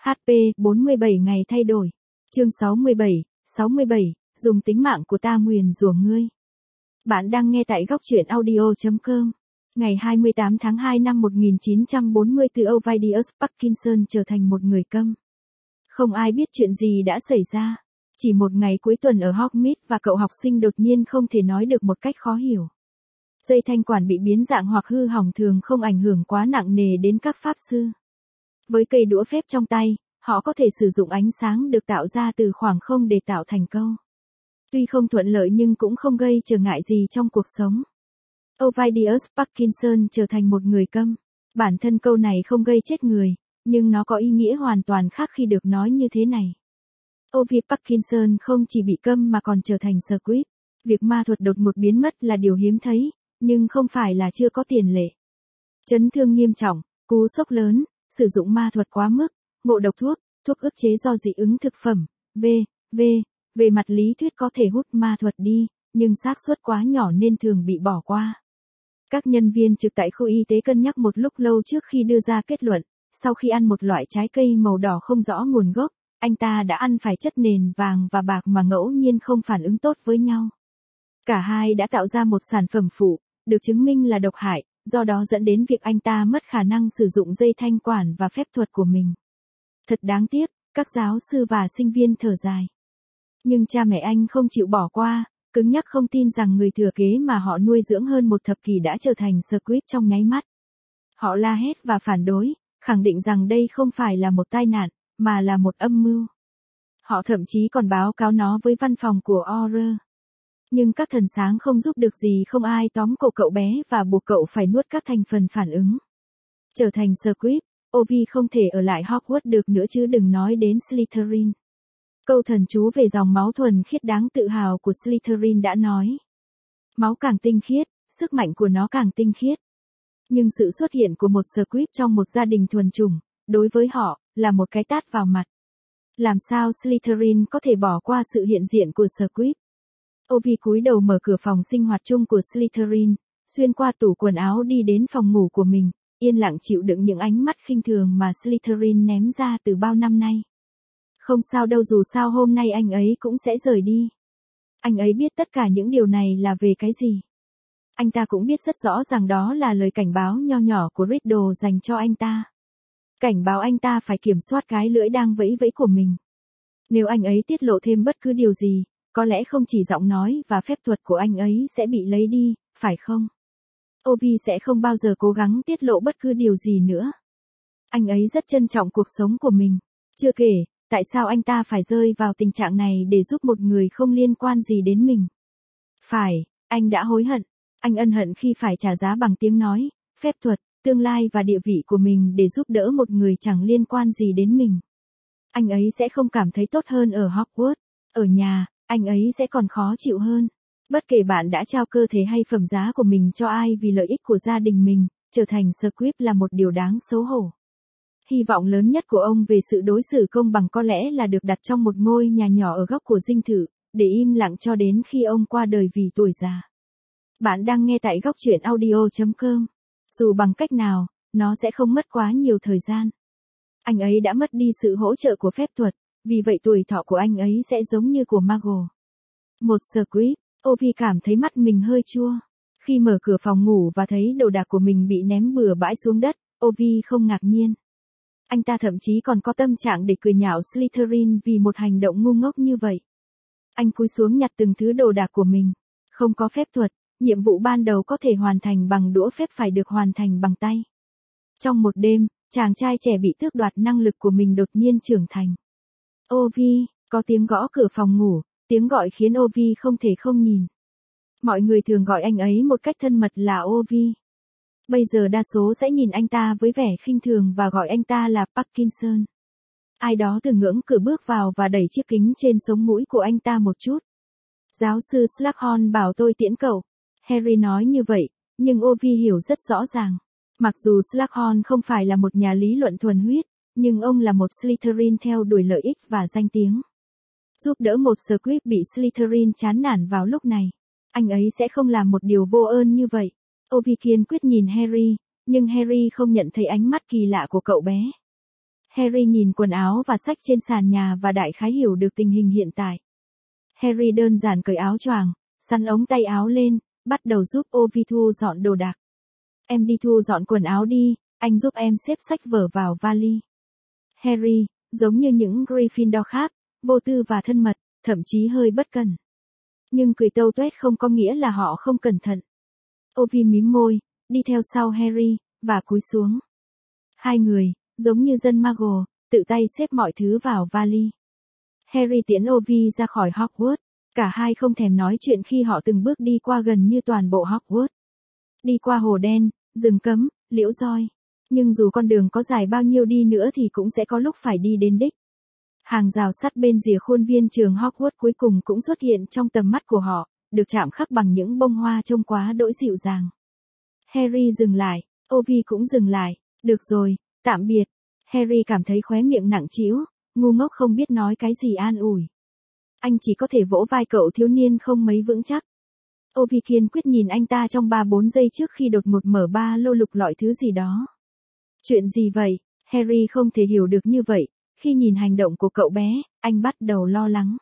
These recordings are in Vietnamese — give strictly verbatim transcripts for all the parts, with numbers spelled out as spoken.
hát pê bốn mươi bảy ngày thay đổi. Chương sáu mươi bảy, sáu mươi bảy, dùng tính mạng của ta nguyền rủa ngươi. Bạn đang nghe tại góc truyện audio chấm com. Ngày hai mươi tám tháng hai năm một nghìn chín trăm bốn mươi tư, Ovidius Parkinson trở thành một người câm. Không ai biết chuyện gì đã xảy ra. Chỉ một ngày cuối tuần ở Hogsmeade và cậu học sinh đột nhiên không thể nói được một cách khó hiểu. Dây thanh quản bị biến dạng hoặc hư hỏng thường không ảnh hưởng quá nặng nề đến các pháp sư. Với cây đũa phép trong tay, họ có thể sử dụng ánh sáng được tạo ra từ khoảng không để tạo thành câu. Tuy không thuận lợi nhưng cũng không gây trở ngại gì trong cuộc sống. Ovidius Parkinson trở thành một người câm. Bản thân câu này không gây chết người, nhưng nó có ý nghĩa hoàn toàn khác khi được nói như thế này. Ovi Parkinson không chỉ bị câm mà còn trở thành squib. Việc ma thuật đột ngột biến mất là điều hiếm thấy, nhưng không phải là chưa có tiền lệ. Chấn thương nghiêm trọng, cú sốc lớn, sử dụng ma thuật quá mức, ngộ độc thuốc, thuốc ức chế do dị ứng thực phẩm, vân vân Về mặt lý thuyết có thể hút ma thuật đi, nhưng xác suất quá nhỏ nên thường bị bỏ qua. Các nhân viên trực tại khu y tế cân nhắc một lúc lâu trước khi đưa ra kết luận. Sau khi ăn một loại trái cây màu đỏ không rõ nguồn gốc, anh ta đã ăn phải chất nền vàng và bạc mà ngẫu nhiên không phản ứng tốt với nhau. Cả hai đã tạo ra một sản phẩm phụ, được chứng minh là độc hại, do đó dẫn đến việc anh ta mất khả năng sử dụng dây thanh quản và phép thuật của mình. Thật đáng tiếc, các giáo sư và sinh viên thở dài. Nhưng cha mẹ anh không chịu bỏ qua, cứng nhắc không tin rằng người thừa kế mà họ nuôi dưỡng hơn một thập kỷ đã trở thành squib trong nháy mắt. Họ la hét và phản đối, khẳng định rằng đây không phải là một tai nạn, mà là một âm mưu. Họ thậm chí còn báo cáo nó với văn phòng của Orr. Nhưng các thần sáng không giúp được gì, không ai tóm cổ cậu bé và buộc cậu phải nuốt các thành phần phản ứng. Trở thành squib, Ovi không thể ở lại Hogwarts được nữa chứ đừng nói đến Slytherin. Câu thần chú về dòng máu thuần khiết đáng tự hào của Slytherin đã nói. Máu càng tinh khiết, sức mạnh của nó càng tinh khiết. Nhưng sự xuất hiện của một squib trong một gia đình thuần chủng, đối với họ, là một cái tát vào mặt. Làm sao Slytherin có thể bỏ qua sự hiện diện của squib? Ovi cúi đầu mở cửa phòng sinh hoạt chung của Slytherin, xuyên qua tủ quần áo đi đến phòng ngủ của mình, yên lặng chịu đựng những ánh mắt khinh thường mà Slytherin ném ra từ bao năm nay. Không sao đâu, dù sao hôm nay anh ấy cũng sẽ rời đi. Anh ấy biết tất cả những điều này là về cái gì. Anh ta cũng biết rất rõ rằng đó là lời cảnh báo nho nhỏ của Riddle dành cho anh ta. Cảnh báo anh ta phải kiểm soát cái lưỡi đang vẫy vẫy của mình. Nếu anh ấy tiết lộ thêm bất cứ điều gì, có lẽ không chỉ giọng nói và phép thuật của anh ấy sẽ bị lấy đi, phải không? Ovi sẽ không bao giờ cố gắng tiết lộ bất cứ điều gì nữa. Anh ấy rất trân trọng cuộc sống của mình. Chưa kể, tại sao anh ta phải rơi vào tình trạng này để giúp một người không liên quan gì đến mình? Phải, anh đã hối hận. Anh ân hận khi phải trả giá bằng tiếng nói, phép thuật, tương lai và địa vị của mình để giúp đỡ một người chẳng liên quan gì đến mình. Anh ấy sẽ không cảm thấy tốt hơn ở Hogwarts. Ở nhà, anh ấy sẽ còn khó chịu hơn. Bất kể bạn đã trao cơ thể hay phẩm giá của mình cho ai vì lợi ích của gia đình mình, trở thành squib là một điều đáng xấu hổ. Hy vọng lớn nhất của ông về sự đối xử công bằng có lẽ là được đặt trong một ngôi nhà nhỏ ở góc của dinh thự, để im lặng cho đến khi ông qua đời vì tuổi già. Bạn đang nghe tại góc truyện audio chấm com. Dù bằng cách nào, nó sẽ không mất quá nhiều thời gian. Anh ấy đã mất đi sự hỗ trợ của phép thuật, vì vậy tuổi thọ của anh ấy sẽ giống như của Muggle. Một squib, Ovi cảm thấy mắt mình hơi chua. Khi mở cửa phòng ngủ và thấy đồ đạc của mình bị ném bừa bãi xuống đất, Ovi không ngạc nhiên. Anh ta thậm chí còn có tâm trạng để cười nhạo Slytherin vì một hành động ngu ngốc như vậy. Anh cúi xuống nhặt từng thứ đồ đạc của mình. Không có phép thuật, nhiệm vụ ban đầu có thể hoàn thành bằng đũa phép phải được hoàn thành bằng tay. Trong một đêm, chàng trai trẻ bị tước đoạt năng lực của mình đột nhiên trưởng thành. Ovi, có tiếng gõ cửa phòng ngủ, tiếng gọi khiến Ovi không thể không nhìn. Mọi người thường gọi anh ấy một cách thân mật là Ovi. Bây giờ đa số sẽ nhìn anh ta với vẻ khinh thường và gọi anh ta là Parkinson. Ai đó từ ngưỡng cửa bước vào và đẩy chiếc kính trên sống mũi của anh ta một chút. Giáo sư Slughorn bảo tôi tiễn cậu. Harry nói như vậy, nhưng Ovi hiểu rất rõ ràng. Mặc dù Slughorn không phải là một nhà lý luận thuần huyết, nhưng ông là một Slytherin theo đuổi lợi ích và danh tiếng. Giúp đỡ một squib bị Slytherin chán nản vào lúc này, anh ấy sẽ không làm một điều vô ơn như vậy. Ovi kiên quyết nhìn Harry, nhưng Harry không nhận thấy ánh mắt kỳ lạ của cậu bé. Harry nhìn quần áo và sách trên sàn nhà và đại khái hiểu được tình hình hiện tại. Harry đơn giản cởi áo choàng, xắn ống tay áo lên, bắt đầu giúp Ovi thu dọn đồ đạc. Em đi thu dọn quần áo đi, anh giúp em xếp sách vở vào vali. Harry, giống như những Gryffindor khác, vô tư và thân mật, thậm chí hơi bất cần. Nhưng cười tâu tuét không có nghĩa là họ không cẩn thận. Ovi mím môi, đi theo sau Harry, và cúi xuống. Hai người, giống như dân Muggle, tự tay xếp mọi thứ vào vali. Harry tiễn Ovi ra khỏi Hogwarts. Cả hai không thèm nói chuyện khi họ từng bước đi qua gần như toàn bộ Hogwarts. Đi qua hồ đen, rừng cấm, liễu roi. Nhưng dù con đường có dài bao nhiêu đi nữa thì cũng sẽ có lúc phải đi đến đích. Hàng rào sắt bên rìa khuôn viên trường Hogwarts cuối cùng cũng xuất hiện trong tầm mắt của họ, được chạm khắc bằng những bông hoa trông quá đỗi dịu dàng. Harry dừng lại, Ovi cũng dừng lại. Được rồi, tạm biệt. Harry cảm thấy khóe miệng nặng trĩu, ngu ngốc không biết nói cái gì an ủi. Anh chỉ có thể vỗ vai cậu thiếu niên không mấy vững chắc. Ovi kiên quyết nhìn anh ta trong ba bốn giây trước khi đột ngột mở ba lô lục lọi thứ gì đó. Chuyện gì vậy? Harry không thể hiểu được như vậy. Khi nhìn hành động của cậu bé, anh bắt đầu lo lắng.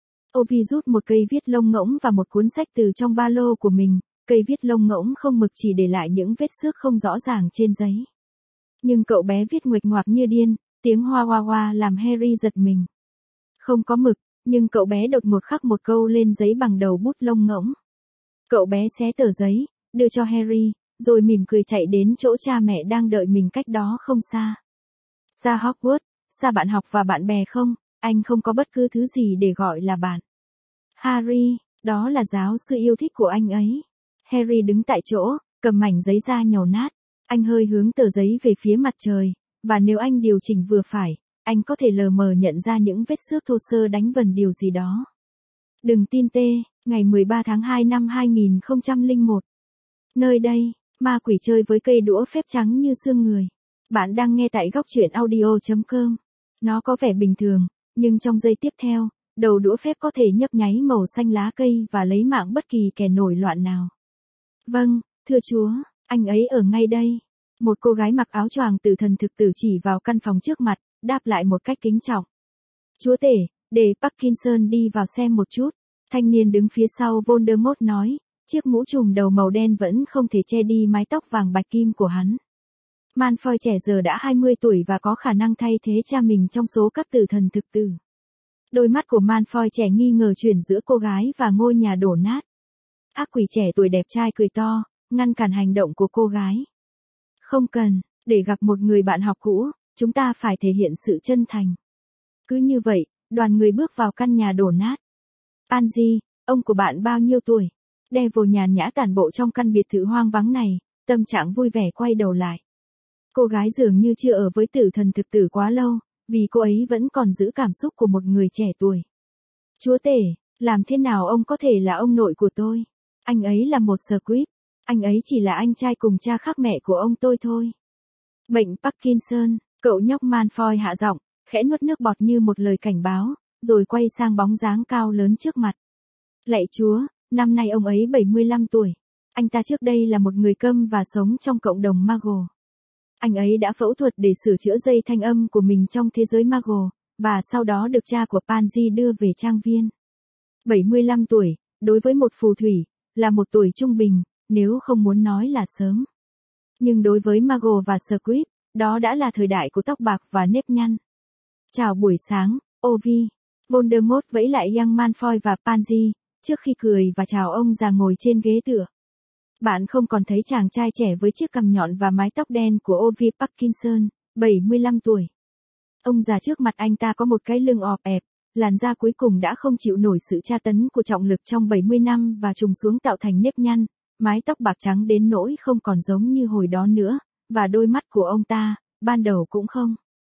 Ovi rút một cây viết lông ngỗng và một cuốn sách từ trong ba lô của mình. Cây viết lông ngỗng không mực chỉ để lại những vết xước không rõ ràng trên giấy. Nhưng cậu bé viết nguệch ngoạc như điên, tiếng hoa hoa hoa làm Harry giật mình. Không có mực, nhưng cậu bé đột ngột khắc một câu lên giấy bằng đầu bút lông ngỗng. Cậu bé xé tờ giấy, đưa cho Harry, rồi mỉm cười chạy đến chỗ cha mẹ đang đợi mình cách đó không xa. Xa Hogwarts, xa bạn học và bạn bè không, anh không có bất cứ thứ gì để gọi là bạn. Harry, đó là giáo sư yêu thích của anh ấy. Harry đứng tại chỗ, cầm mảnh giấy ra nhàu nát. Anh hơi hướng tờ giấy về phía mặt trời, và nếu anh điều chỉnh vừa phải, anh có thể lờ mờ nhận ra những vết xước thô sơ đánh vần điều gì đó. Đừng tin tê, ngày mười ba tháng hai năm hai nghìn không trăm lẻ một. Nơi đây, ma quỷ chơi với cây đũa phép trắng như xương người. Bạn đang nghe tại góc truyện audio chấm com. Nó có vẻ bình thường, nhưng trong giây tiếp theo, đầu đũa phép có thể nhấp nháy màu xanh lá cây và lấy mạng bất kỳ kẻ nổi loạn nào. Vâng, thưa Chúa, anh ấy ở ngay đây. Một cô gái mặc áo choàng tử thần thực tử chỉ vào căn phòng trước mặt, đáp lại một cách kính trọng. Chúa tể, để Parkinson đi vào xem một chút. Thanh niên đứng phía sau Voldemort nói, chiếc mũ trùm đầu màu đen vẫn không thể che đi mái tóc vàng bạch kim của hắn. Malfoy trẻ giờ đã hai mươi tuổi và có khả năng thay thế cha mình trong số các tử thần thực tử. Đôi mắt của Malfoy trẻ nghi ngờ chuyển giữa cô gái và ngôi nhà đổ nát. Ác quỷ trẻ tuổi đẹp trai cười to, ngăn cản hành động của cô gái. Không cần, để gặp một người bạn học cũ, chúng ta phải thể hiện sự chân thành. Cứ như vậy, đoàn người bước vào căn nhà đổ nát. Pansy, ông của bạn bao nhiêu tuổi? Devil nhàn nhã tản bộ trong căn biệt thự hoang vắng này, tâm trạng vui vẻ quay đầu lại. Cô gái dường như chưa ở với tử thần thực tử quá lâu, vì cô ấy vẫn còn giữ cảm xúc của một người trẻ tuổi. Chúa tể, làm thế nào ông có thể là ông nội của tôi? Anh ấy là một Squib. Anh ấy chỉ là anh trai cùng cha khác mẹ của ông tôi thôi. Bệnh Parkinson, cậu nhóc Malfoy hạ giọng, khẽ nuốt nước bọt như một lời cảnh báo, rồi quay sang bóng dáng cao lớn trước mặt. Lạy Chúa, năm nay ông ấy bảy mươi lăm tuổi. Anh ta trước đây là một người câm và sống trong cộng đồng Muggle. Anh ấy đã phẫu thuật để sửa chữa dây thanh âm của mình trong thế giới Muggle, và sau đó được cha của Pansy đưa về trang viên. bảy mươi lăm tuổi, đối với một phù thủy, là một tuổi trung bình, nếu không muốn nói là sớm. Nhưng đối với Muggle và Squib, đó đã là thời đại của tóc bạc và nếp nhăn. Chào buổi sáng, Ovi. Voldemort vẫy lại Young Malfoy và Pansy, trước khi cười và chào ông già ngồi trên ghế tựa. Bạn không còn thấy chàng trai trẻ với chiếc cằm nhọn và mái tóc đen của Ovi Parkinson, bảy mươi lăm tuổi. Ông già trước mặt anh ta có một cái lưng ọp ẹp, làn da cuối cùng đã không chịu nổi sự tra tấn của trọng lực trong bảy mươi năm và trùng xuống tạo thành nếp nhăn, mái tóc bạc trắng đến nỗi không còn giống như hồi đó nữa, và đôi mắt của ông ta, ban đầu cũng không.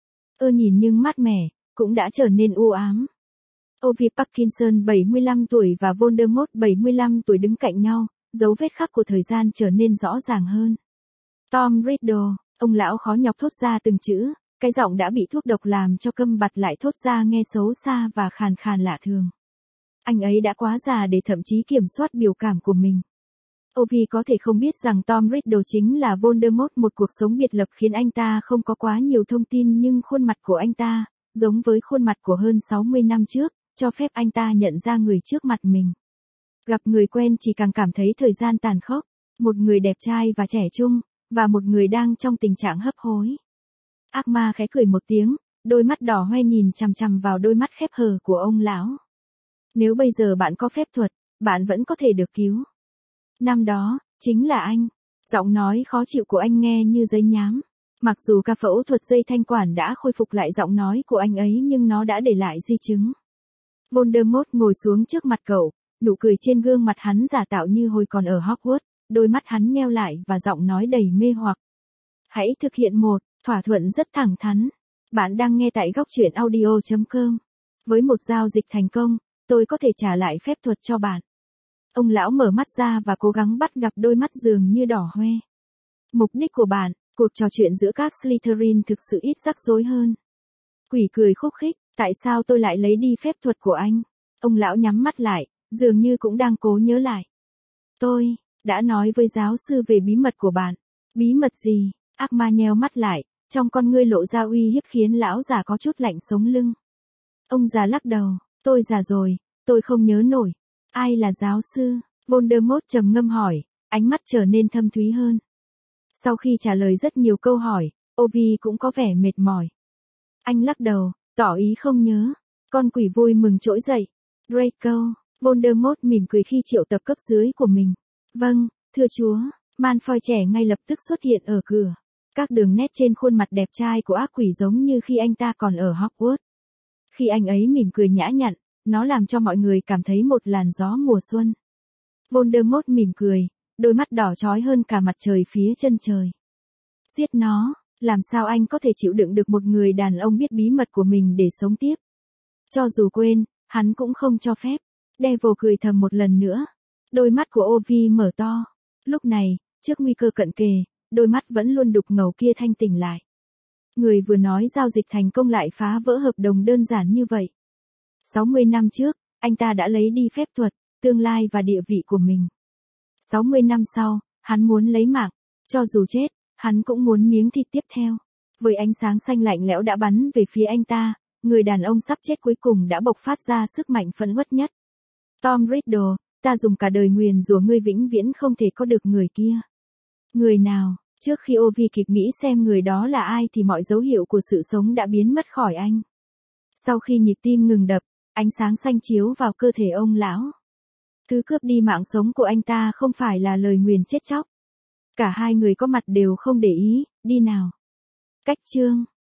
Ơ nhìn nhưng mát mẻ, cũng đã trở nên u ám. Ovi Parkinson bảy mươi lăm tuổi và Voldemort bảy mươi lăm tuổi đứng cạnh nhau, dấu vết khắc của thời gian trở nên rõ ràng hơn. Tom Riddle, ông lão khó nhọc thốt ra từng chữ, cái giọng đã bị thuốc độc làm cho câm bặt lại thốt ra nghe xấu xa và khàn khàn lạ thường. Anh ấy đã quá già để thậm chí kiểm soát biểu cảm của mình. Ovi có thể không biết rằng Tom Riddle chính là Voldemort, một cuộc sống biệt lập khiến anh ta không có quá nhiều thông tin, nhưng khuôn mặt của anh ta, giống với khuôn mặt của hơn sáu mươi năm trước, cho phép anh ta nhận ra người trước mặt mình. Gặp người quen chỉ càng cảm thấy thời gian tàn khốc, một người đẹp trai và trẻ trung, và một người đang trong tình trạng hấp hối. Ác ma khẽ cười một tiếng, đôi mắt đỏ hoe nhìn chằm chằm vào đôi mắt khép hờ của ông lão. Nếu bây giờ bạn có phép thuật, bạn vẫn có thể được cứu. Năm đó, chính là anh. Giọng nói khó chịu của anh nghe như giấy nhám. Mặc dù ca phẫu thuật dây thanh quản đã khôi phục lại giọng nói của anh ấy, nhưng nó đã để lại di chứng. Voldemort ngồi xuống trước mặt cậu, nụ cười trên gương mặt hắn giả tạo như hồi còn ở Hogwarts, đôi mắt hắn nheo lại và giọng nói đầy mê hoặc. Hãy thực hiện một thỏa thuận rất thẳng thắn. Bạn đang nghe tại góc truyện audio chấm com. Với một giao dịch thành công, tôi có thể trả lại phép thuật cho bạn. Ông lão mở mắt ra và cố gắng bắt gặp đôi mắt dường như đỏ hoe. Mục đích của bạn, cuộc trò chuyện giữa các Slytherin thực sự ít rắc rối hơn. Quỷ cười khúc khích, tại sao tôi lại lấy đi phép thuật của anh? Ông lão nhắm mắt lại, dường như cũng đang cố nhớ lại. Tôi đã nói với giáo sư về bí mật của bạn. Bí mật gì? Ác ma nheo mắt lại, trong con ngươi lộ ra uy hiếp khiến lão già có chút lạnh sống lưng. Ông già lắc đầu, tôi già rồi, tôi không nhớ nổi. Ai là giáo sư? Voldemort trầm ngâm hỏi, ánh mắt trở nên thâm thúy hơn. Sau khi trả lời rất nhiều câu hỏi, Ovi cũng có vẻ mệt mỏi. Anh lắc đầu, tỏ ý không nhớ. Con quỷ vui mừng trỗi dậy. Draco, Voldemort mỉm cười khi triệu tập cấp dưới của mình. Vâng, thưa chúa. Malfoy trẻ ngay lập tức xuất hiện ở cửa. Các đường nét trên khuôn mặt đẹp trai của ác quỷ giống như khi anh ta còn ở Hogwarts. Khi anh ấy mỉm cười nhã nhặn, nó làm cho mọi người cảm thấy một làn gió mùa xuân. Voldemort mỉm cười, đôi mắt đỏ chói hơn cả mặt trời phía chân trời. Giết nó, làm sao anh có thể chịu đựng được một người đàn ông biết bí mật của mình để sống tiếp? Cho dù quên, hắn cũng không cho phép. Devil cười thầm một lần nữa. Đôi mắt của Ovi mở to. Lúc này, trước nguy cơ cận kề, đôi mắt vẫn luôn đục ngầu kia thanh tỉnh lại. Người vừa nói giao dịch thành công lại phá vỡ hợp đồng đơn giản như vậy. sáu mươi năm trước, anh ta đã lấy đi phép thuật, tương lai và địa vị của mình. sáu mươi năm sau, hắn muốn lấy mạng. Cho dù chết, hắn cũng muốn miếng thịt tiếp theo. Với ánh sáng xanh lạnh lẽo đã bắn về phía anh ta, người đàn ông sắp chết cuối cùng đã bộc phát ra sức mạnh phẫn uất nhất. Tom Riddle, ta dùng cả đời nguyền rủa ngươi vĩnh viễn không thể có được người kia. Người nào? Trước khi Ovi kịp nghĩ xem người đó là ai thì mọi dấu hiệu của sự sống đã biến mất khỏi anh. Sau khi nhịp tim ngừng đập, ánh sáng xanh chiếu vào cơ thể ông lão. Thứ cướp đi mạng sống của anh ta không phải là lời nguyền chết chóc. Cả hai người có mặt đều không để ý, đi nào. Cách chương.